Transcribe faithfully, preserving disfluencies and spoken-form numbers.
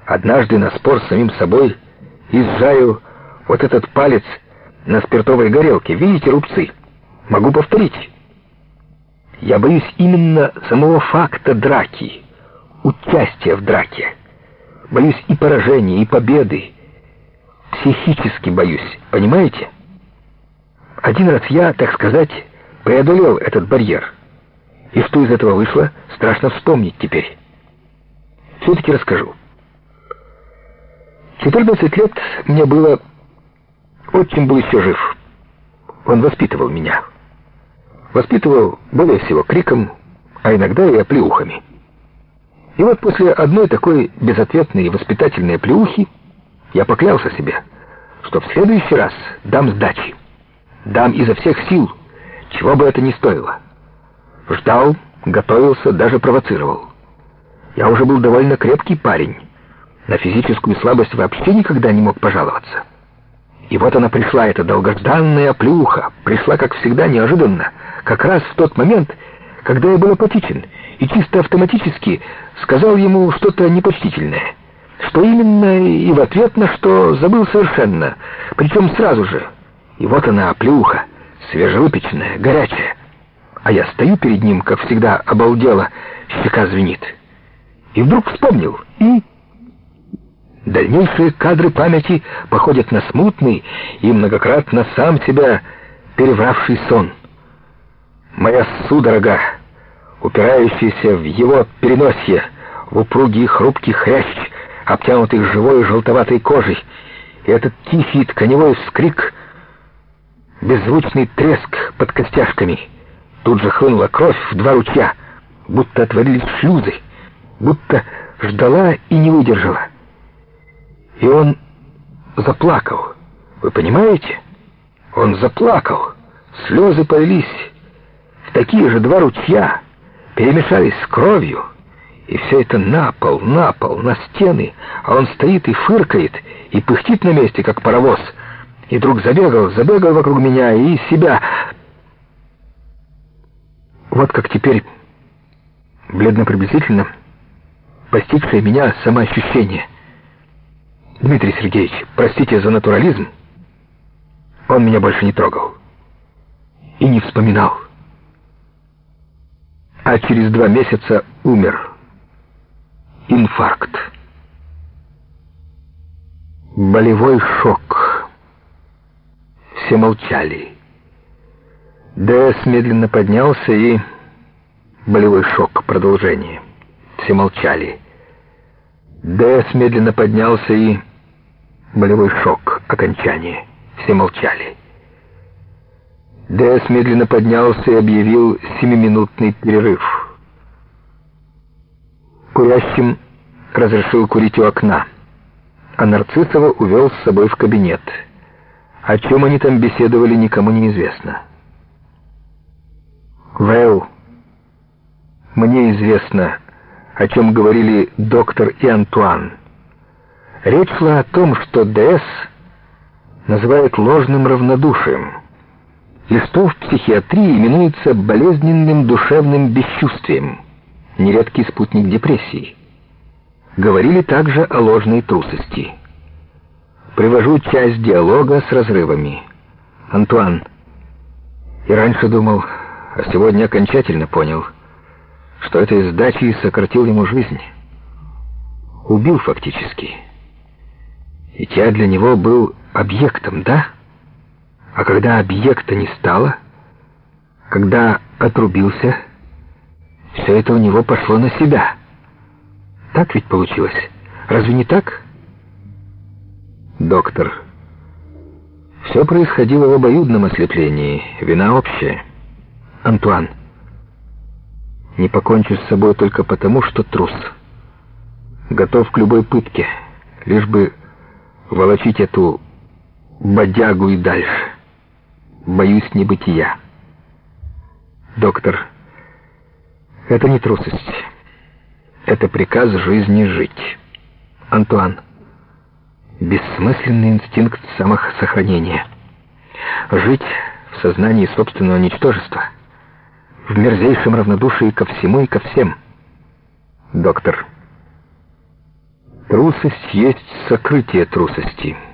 Однажды на спор с самим собой и сжаю вот этот палец на спиртовой горелке. Видите рубцы? Могу повторить. Я боюсь именно самого факта драки, участия в драке. Боюсь и поражения, и победы. Психически боюсь, понимаете? Один раз я, так сказать, преодолел этот барьер. И что из этого вышло, страшно вспомнить теперь. Все-таки расскажу. четырнадцать лет мне было, отчим был еще жив. Он воспитывал меня. Воспитывал более всего криком, а иногда и оплеухами. И вот после одной такой безответной воспитательной оплеухи я поклялся себе, что в следующий раз дам сдачи. Дам изо всех сил, чего бы это ни стоило. Ждал, готовился, даже провоцировал. Я уже был довольно крепкий парень. На физическую слабость вообще никогда не мог пожаловаться. И вот она пришла, эта долгожданная оплеуха. Пришла, как всегда, неожиданно. Как раз в тот момент, когда я был апатичен и чисто автоматически сказал ему что-то непочтительное. Что именно и в ответ на что забыл совершенно. Причем сразу же. И вот она, оплеуха, свежевыпеченная, горячая. А я стою перед ним, как всегда, обалдело, щека звенит. И вдруг вспомнил, и... Дальнейшие кадры памяти походят на смутный и многократно сам себя перевравший сон. Моя судорога, упирающаяся в его переносье, в упругий хрупкий хрящ, обтянутый живой желтоватой кожей, и этот тихий тканевой вскрик, беззвучный треск под костяшками. Тут же хлынула кровь в два ручья, будто отворились шлюзы, будто ждала и не выдержала. И он заплакал. Вы понимаете? Он заплакал. Слезы полились в такие же два ручья, перемешались с кровью, и все это на пол, на пол, на стены, а он стоит и фыркает, и пыхтит на месте, как паровоз, и вдруг забегал, забегал вокруг меня и себя. Вот как теперь, бледно-приблизительно, постигшее меня самоощущение. Дмитрий Сергеевич, простите за натурализм, он меня больше не трогал и не вспоминал. А через два месяца умер. Инфаркт. Болевой шок. Все молчали. ДС медленно поднялся и... Болевой шок. Продолжение. Все молчали. ДС медленно поднялся и... Болевой шок. Окончание. Все молчали. ДС медленно поднялся и объявил семиминутный перерыв. Курящим разрешил курить у окна, а Нарциссова увел с собой в кабинет. О чем они там беседовали, никому не известно. Вэлл, мне известно, о чем говорили доктор и Антуан. Речь шла о том, что ДС называют ложным равнодушием, и что в психиатрии именуется болезненным душевным бесчувствием, нередкий спутник депрессии. Говорили также о ложной трусости. Привожу часть диалога с разрывами. Антуан. И раньше думал, а сегодня окончательно понял, что этой сдачей сократил ему жизнь. Убил фактически. Ведь я для него был объектом, да? А когда объекта не стало, когда отрубился, все это у него пошло на себя. Так ведь получилось? Разве не так? Доктор. Все происходило в обоюдном ослеплении. Вина общая. Антуан. Не покончу с собой только потому, что трус. Готов к любой пытке, лишь бы волочить эту бодягу и дальше. Боюсь небытия. Доктор. Это не трусость. Это приказ жизни жить. Антуан. Бессмысленный инстинкт самосохранения. Жить в сознании собственного ничтожества. В мерзейшем равнодушии ко всему и ко всем. Доктор. Трусость есть сокрытие трусости.